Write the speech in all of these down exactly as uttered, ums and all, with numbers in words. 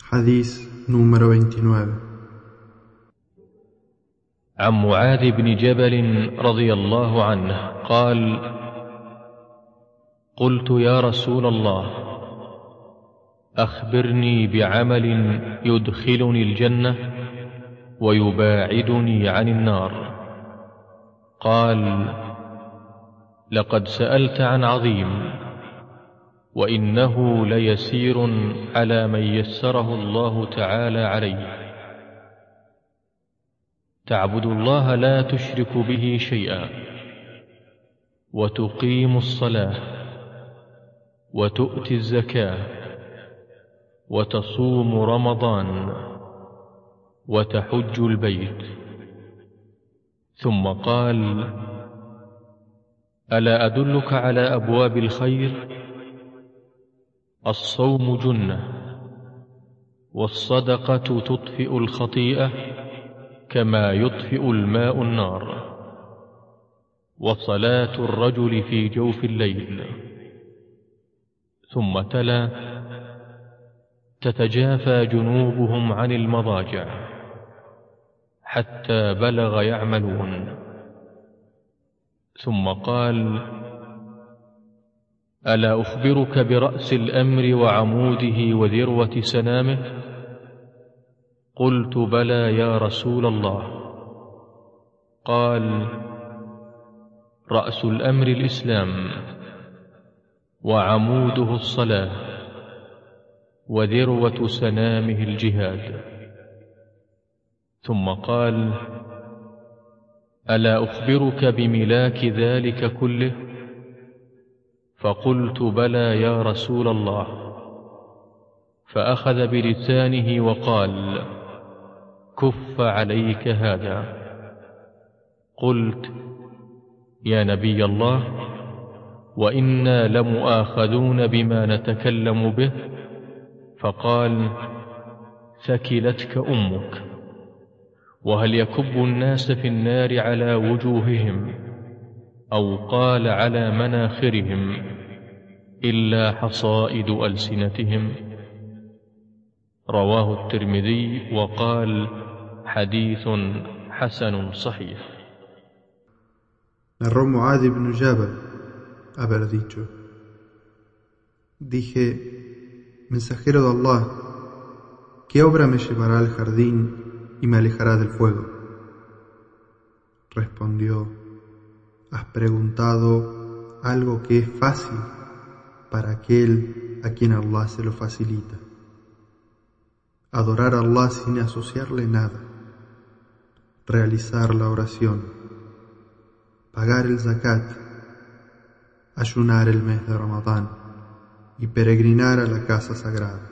Hadís número veintinueve. عن معاذ بن جبل رضي الله عنه قال: قلت يا رسول الله، أخبرني بعمل يدخلني الجنة ويباعدني عن النار. قال: لقد سألت عن عظيم، وإنه ليسير على من يسره الله تعالى عليه. تعبد الله لا تشرك به شيئا، وتقيم الصلاة، وتؤتي الزكاة، وتصوم رمضان، وتحج البيت. ثم قال: ألا أدلك على أبواب الخير؟ الصوم جنة، والصدقة تطفئ الخطيئة كما يطفئ الماء النار، وصلاة الرجل في جوف الليل. ثم تلا: تتجافى جنوبهم عن المضاجع حتى بلغ يعملون. ثم قال: ألا أخبرك برأس الأمر وعموده وذروة سنامه؟ قلت: بلى يا رسول الله. قال: رأس الأمر الإسلام، وعموده الصلاة، وذروة سنامه الجهاد. ثم قال: ألا أخبرك بملاك ذلك كله؟ فقلت: بلى يا رسول الله. فأخذ بلسانه وقال: كف عليك هذا. قلت: يا نبي الله، وإنا لمؤاخذون بما نتكلم به. فقال: ثكلتك أمك. وهل يكب الناس في النار على وجوههم، أو قال على مناخرهم، إلا حصائد ألسنتهم؟ رواه الترمذي وقال: حديث حسن صحيح. Narró Muad ibn Jabal haber dicho: Dije, mensajero de Allah, ¿qué obra me llevará al jardín y me alejará del fuego? Respondió: has preguntado algo que es fácil para aquel a quien Allah se lo facilita. Adorar a Allah sin asociarle nada, realizar la oración, pagar el zakat, ayunar el mes de Ramadán y peregrinar a la casa sagrada.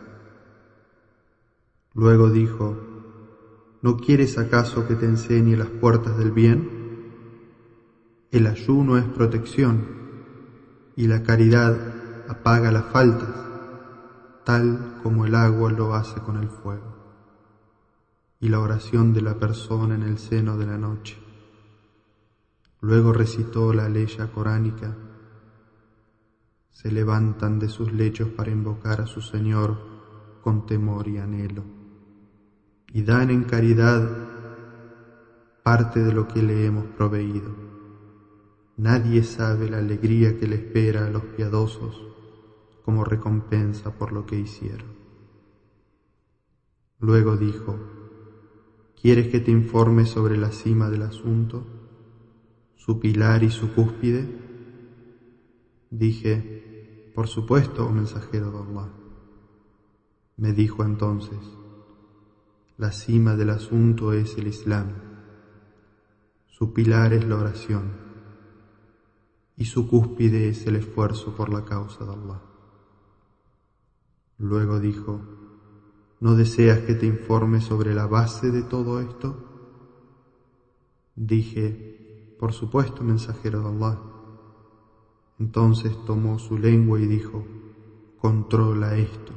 Luego dijo: ¿no quieres acaso que te enseñe las puertas del bien? El ayuno es protección y la caridad apaga las faltas, tal como el agua lo hace con el fuego, y la oración de la persona en el seno de la noche. Luego recitó la ley coránica: se levantan de sus lechos para invocar a su Señor con temor y anhelo, y dan en caridad parte de lo que le hemos proveído. Nadie sabe la alegría que le espera a los piadosos como recompensa por lo que hicieron. Luego dijo: ¿quieres que te informe sobre la cima del asunto, su pilar y su cúspide? Dije: por supuesto, oh mensajero de Allah. Me dijo entonces: la cima del asunto es el Islam, su pilar es la oración, y su cúspide es el esfuerzo por la causa de Allah. Luego dijo: ¿no deseas que te informe sobre la base de todo esto? Dije: por supuesto, mensajero de Allah. Entonces tomó su lengua y dijo: controla esto.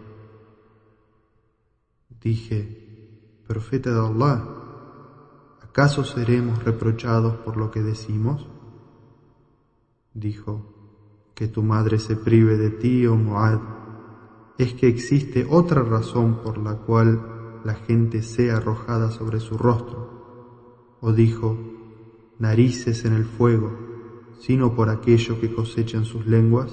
Dije: profeta de Allah, ¿acaso seremos reprochados por lo que decimos? Dijo: que tu madre se prive de ti, oh Muad, es que existe otra razón por la cual la gente sea arrojada sobre su rostro, o dijo, narices en el fuego, sino por aquello que cosechan sus lenguas.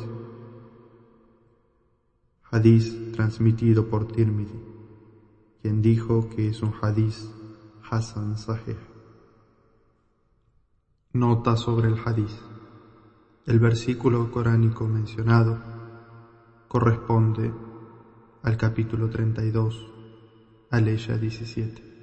Hadís transmitido por Tirmidhi, quien dijo que es un hadís Hasan Sahih. Nota sobre el hadís. El versículo coránico mencionado corresponde al capítulo treinta y dos, aleya diecisiete.